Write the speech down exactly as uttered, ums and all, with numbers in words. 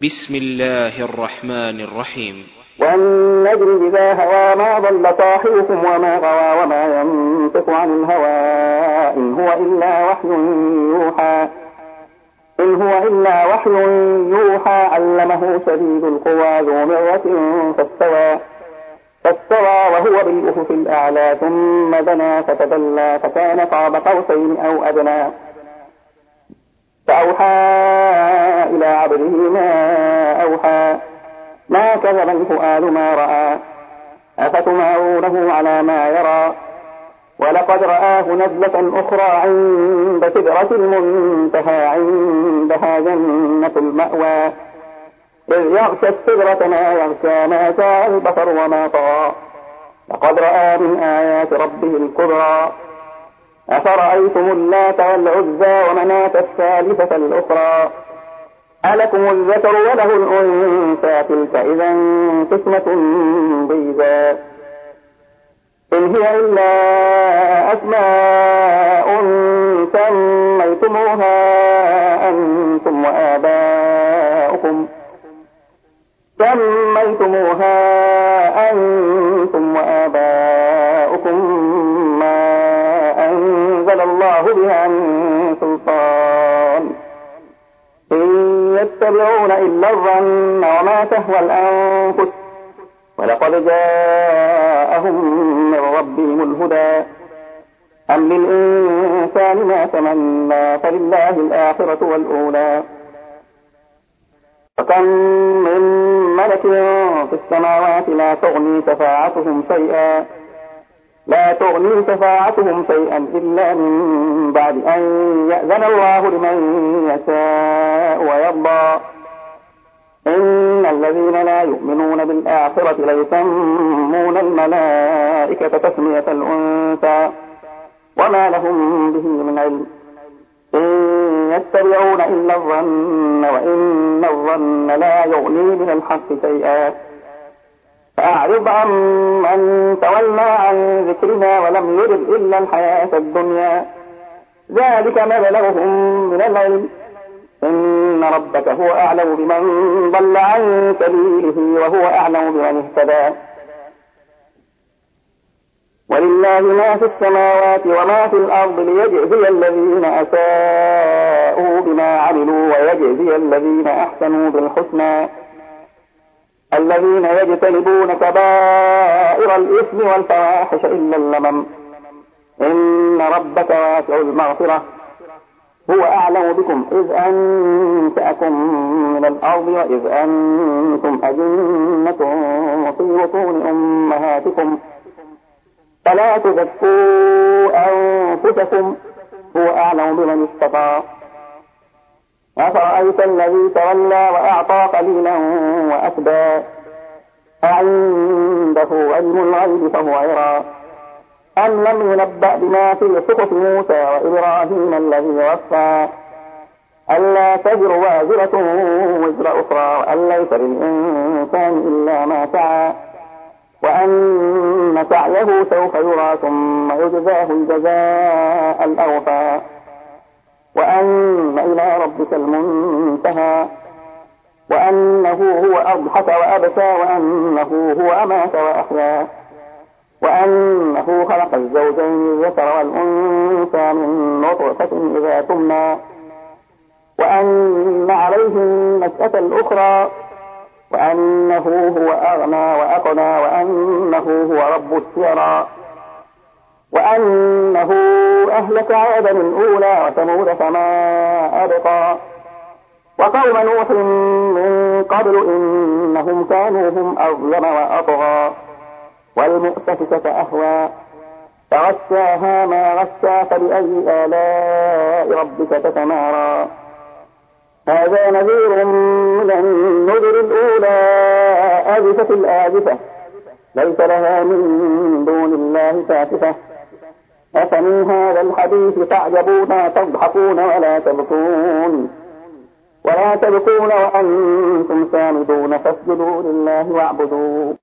بسم الله الرحمن الرحيم. والنجم إذا هوى ما ضل صاحبكم وما غوى وما ينطق عن الهوى إن هو إلا وحي يوحى إن هو إلا وحي يوحى علمه شديد القوى ذو مرة فاستوى فاستوى وهو بالأفق الأعلى ثم دنا فتدلى فكان قاب قوسين أو أدنى فأوحى إلى عبده ما أوحى ما كذب الفؤاد ما رأى أفتمارونه على ما يرى ولقد رآه نزلة أخرى عند سدرة المنتهى عندها جنة المأوى إذ يغشى السدرة ما يغشى ما ساء البصر وما طغى لقد رأى من آيات ربه الكبرى أفرأيتم اللات والعزى ومناة الثالثة الأخرى ألكم الذكر وله الأنثى تلك إذا قسمة ضيزى إن هي إلا أسماء سميتموها أنتم وآباؤكم سميتموها أنتم وآباؤكم ما أنزل الله بها من سلطان إن يتبعون إلا الظن وما تهوى الأنفس ولقد جاءهم من ربهم الهدى أم للإنسان ما تمنى فلله الآخرة والأولى فكم من ملك في السماوات لا تغني شفاعتهم شيئا لا تغني شفاعتهم شيئا إلا من بعد أن يأذن الله لمن يشاء ويرضى إن الذين لا يؤمنون بالآخرة ليسمون الملائكة تسمية الأنثى وما لهم به من علم إن يتبعون إلا الظن وإن الظن لا يغني من الحق شيئا فأعرض عن من تولى عن ذكرنا ولم يرد إلا الحياة الدنيا ذلك مبلغهم من العلم إن ربك هو أعلم بمن ضل عن سبيله وهو أعلم بمن اهتدى ولله ما في السماوات وما في الأرض ليجزي الذين أساءوا بما عملوا ويجزي الذين أحسنوا بالحسنى الذين يجتنبون كبائر الإثم والفواحش إلا اللمم إن ربك واسع المغفرة هو أعلم بكم إذ أنشأكم من الأرض وإذ أنتم أجنة في بطون أمهاتكم فلا تزكوا أنفسكم هو أعلم بمن اتقى أفرأيت الذي تولى وأعطى قليلا وأكدى أعنده علم الغيب فهو يرى أم لم ينبأ بما في صحف موسى وإبراهيم الذي وفى ألا تزر وازرة وزر أخرى وأن ليس للإنسان إلا ما سعى وأن سعيه سوف يرى ثم يجزاه الجزاء الأوفى وأن إلى ربك المنتهى وأنه هو أضحك وأبكى وأنه هو أمات وأحيا وأنه خلق الزوجين الذكر والأنثى من نطفة إذا تمنى وأن عليه النشأة الأخرى وأنه هو أغنى وأقنى وأنه هو رب الشعرى وأنه أهلك عادا الأولى وثمود فما أبقى وقوم نوح من قبل إنهم كانوا هم أظلم وأطغى والمؤتفكة أهوى فغشاها ما غشى فبأي آلاء ربك تتمارى هذا نذير من النذر الأولى آزفة الآزفة ليس لها من دون الله كاشفة أفمن هذا الحديث تعجبون تضحكون ولا تبكون ولا تبكون وأنتم سامدون فاسجدوا لله واعبدوا